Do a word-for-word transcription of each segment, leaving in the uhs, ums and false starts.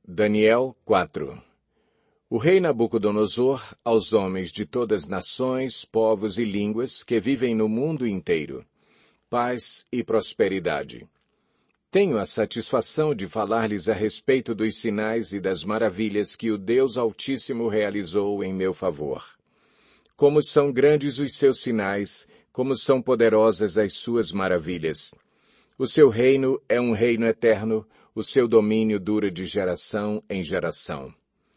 Daniel quatro. O rei Nabucodonosor, aos homens de todas nações, povos e línguas que vivem no mundo inteiro, paz e prosperidade. Tenho a satisfação de falar-lhes a respeito dos sinais e das maravilhas que o Deus Altíssimo realizou em meu favor. Como são grandes os seus sinais, como são poderosas as suas maravilhas. O seu reino é um reino eterno, o seu domínio dura de geração em geração.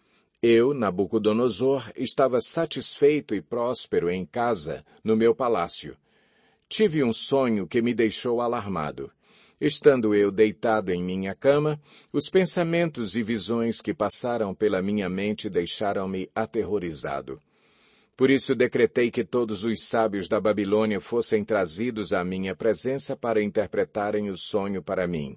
Eu, Nabucodonosor, estava satisfeito e próspero em casa, no meu palácio. Tive um sonho que me deixou alarmado. Estando eu deitado em minha cama, os pensamentos e visões que passaram pela minha mente deixaram-me aterrorizado. Por isso decretei que todos os sábios da Babilônia fossem trazidos à minha presença para interpretarem o sonho para mim.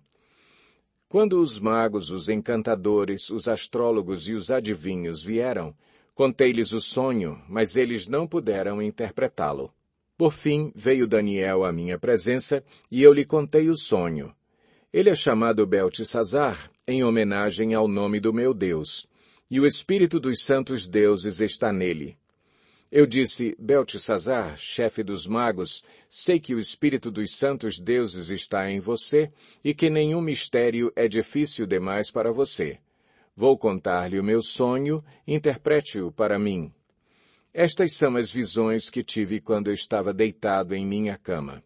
Quando os magos, os encantadores, os astrólogos e os adivinhos vieram, contei-lhes o sonho, mas eles não puderam interpretá-lo. Por fim, veio Daniel à minha presença, e eu lhe contei o sonho. Ele é chamado Beltesazar, em homenagem ao nome do meu Deus, e o espírito dos santos deuses está nele. Eu disse, Beltesazar, chefe dos magos, sei que o espírito dos santos deuses está em você e que nenhum mistério é difícil demais para você. Vou contar-lhe o meu sonho, interprete-o para mim. Estas são as visões que tive quando eu estava deitado em minha cama.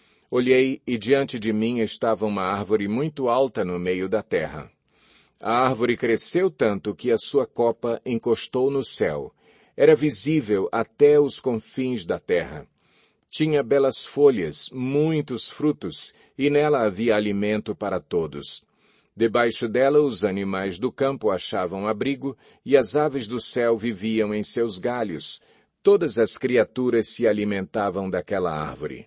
Olhei e diante de mim estava uma árvore muito alta no meio da terra. A árvore cresceu tanto que a sua copa encostou no céu. Era visível até os confins da terra. Tinha belas folhas, muitos frutos, e nela havia alimento para todos. Debaixo dela os animais do campo achavam abrigo, e as aves do céu viviam em seus galhos. Todas as criaturas se alimentavam daquela árvore.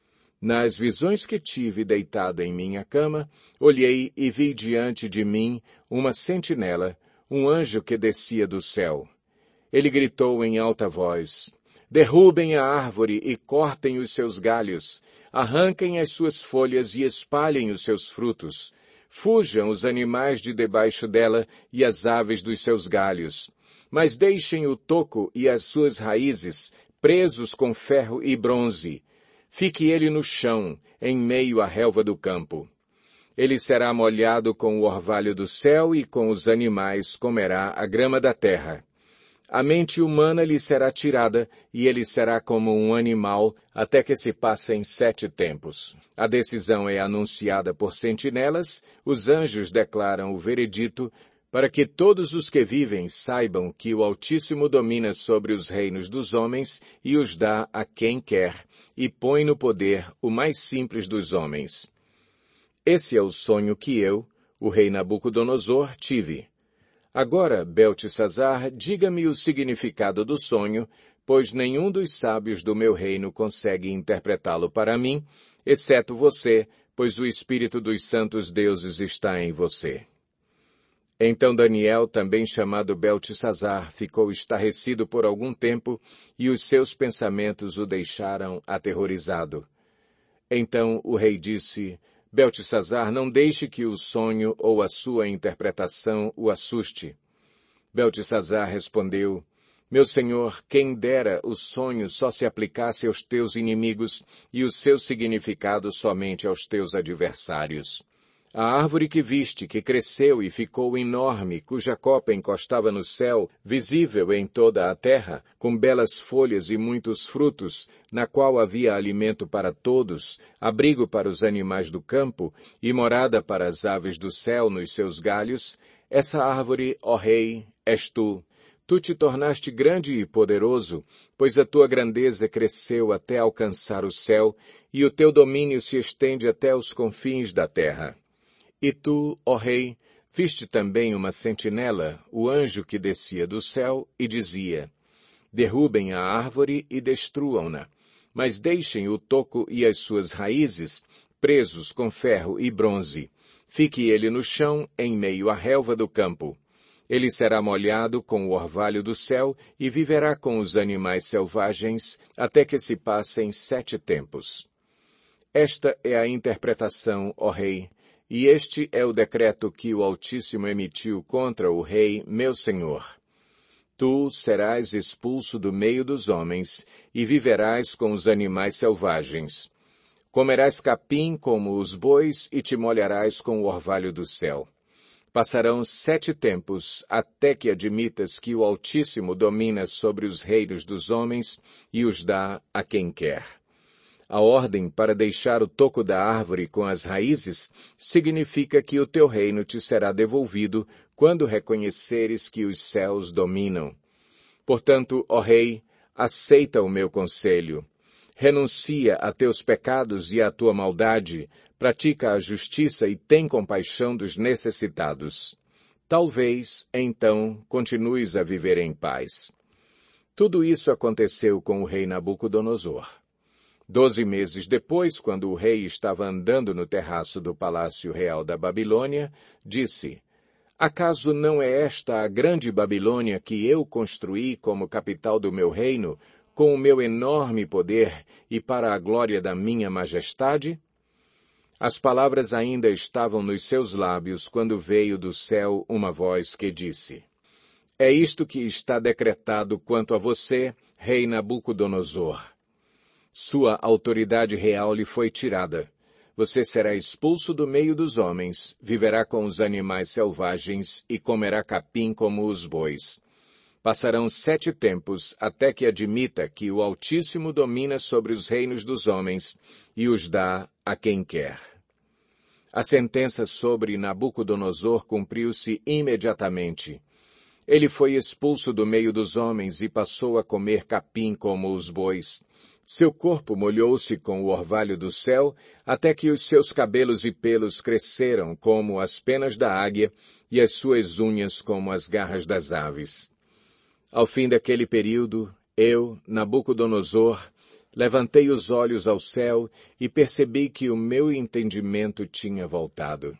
Nas visões que tive deitado em minha cama, olhei e vi diante de mim uma sentinela, um anjo que descia do céu. Ele gritou em alta voz, derrubem a árvore e cortem os seus galhos, arranquem as suas folhas e espalhem os seus frutos. Fujam os animais de debaixo dela e as aves dos seus galhos. Mas deixem o toco e as suas raízes presos com ferro e bronze. Fique ele no chão, em meio à relva do campo. Ele será molhado com o orvalho do céu e com os animais comerá a grama da terra. A mente humana lhe será tirada, e ele será como um animal, até que se passem sete tempos. A decisão é anunciada por sentinelas, os anjos declaram o veredito, para que todos os que vivem saibam que o Altíssimo domina sobre os reinos dos homens e os dá a quem quer, e põe no poder o mais simples dos homens. Esse é o sonho que eu, o rei Nabucodonosor, tive. Agora, Beltesazar, diga-me o significado do sonho, pois nenhum dos sábios do meu reino consegue interpretá-lo para mim, exceto você, pois o espírito dos santos deuses está em você. Então Daniel, também chamado Beltesazar, ficou estarrecido por algum tempo, e os seus pensamentos o deixaram aterrorizado. Então o rei disse, Beltesazar, não deixe que o sonho ou a sua interpretação o assuste. Beltesazar respondeu, meu senhor, quem dera o sonho só se aplicasse aos teus inimigos e o seu significado somente aos teus adversários. A árvore que viste, que cresceu e ficou enorme, cuja copa encostava no céu, visível em toda a terra, com belas folhas e muitos frutos, na qual havia alimento para todos, abrigo para os animais do campo e morada para as aves do céu nos seus galhos, essa árvore, ó rei, és tu. Tu te tornaste grande e poderoso, pois a tua grandeza cresceu até alcançar o céu, e o teu domínio se estende até os confins da terra. E tu, ó rei, viste também uma sentinela, o anjo que descia do céu, e dizia, derrubem a árvore e destruam-na, mas deixem o toco e as suas raízes presos com ferro e bronze. Fique ele no chão, em meio à relva do campo. Ele será molhado com o orvalho do céu e viverá com os animais selvagens até que se passem sete tempos. Esta é a interpretação, ó rei, E este é o decreto que o Altíssimo emitiu contra o rei, meu senhor. Tu serás expulso do meio dos homens, e viverás com os animais selvagens. Comerás capim como os bois, e te molharás com o orvalho do céu. Passarão sete tempos, até que admitas que o Altíssimo domina sobre os reinos dos homens, e os dá a quem quer. A ordem para deixar o toco da árvore com as raízes significa que o teu reino te será devolvido quando reconheceres que os céus dominam. Portanto, ó rei, aceita o meu conselho. Renuncia a teus pecados e à tua maldade, pratica a justiça e tem compaixão dos necessitados. Talvez, então, continues a viver em paz. Tudo isso aconteceu com o rei Nabucodonosor. Doze meses depois, quando o rei estava andando no terraço do Palácio Real da Babilônia, disse: Acaso não é esta a grande Babilônia que eu construí como capital do meu reino, com o meu enorme poder e para a glória da minha majestade? As palavras ainda estavam nos seus lábios quando veio do céu uma voz que disse: É isto que está decretado quanto a você, rei Nabucodonosor. Sua autoridade real lhe foi tirada. Você será expulso do meio dos homens, viverá com os animais selvagens e comerá capim como os bois. Passarão sete tempos até que admita que o Altíssimo domina sobre os reinos dos homens e os dá a quem quer. A sentença sobre Nabucodonosor cumpriu-se imediatamente. Ele foi expulso do meio dos homens e passou a comer capim como os bois. Seu corpo molhou-se com o orvalho do céu, até que os seus cabelos e pelos cresceram como as penas da águia e as suas unhas como as garras das aves. Ao fim daquele período, eu, Nabucodonosor, levantei os olhos ao céu e percebi que o meu entendimento tinha voltado.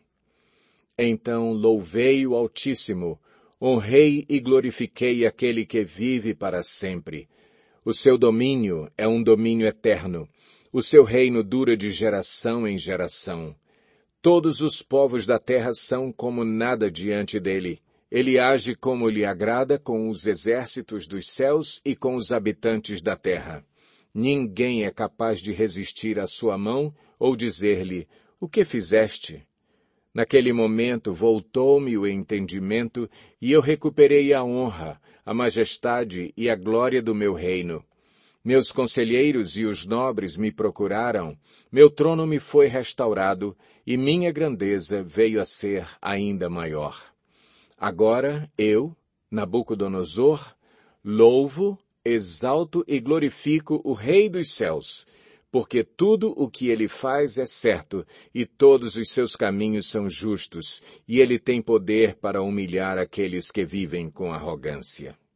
Então louvei o Altíssimo, honrei e glorifiquei aquele que vive para sempre. O seu domínio é um domínio eterno. O seu reino dura de geração em geração. Todos os povos da terra são como nada diante dele. Ele age como lhe agrada com os exércitos dos céus e com os habitantes da terra. Ninguém é capaz de resistir à sua mão ou dizer-lhe: o que fizeste? Naquele momento voltou-me o entendimento e eu recuperei a honra, a majestade e a glória do meu reino. Meus conselheiros e os nobres me procuraram, meu trono me foi restaurado e minha grandeza veio a ser ainda maior. Agora eu, Nabucodonosor, louvo, exalto e glorifico o Rei dos céus, porque tudo o que ele faz é certo e todos os seus caminhos são justos, e ele tem poder para humilhar aqueles que vivem com arrogância.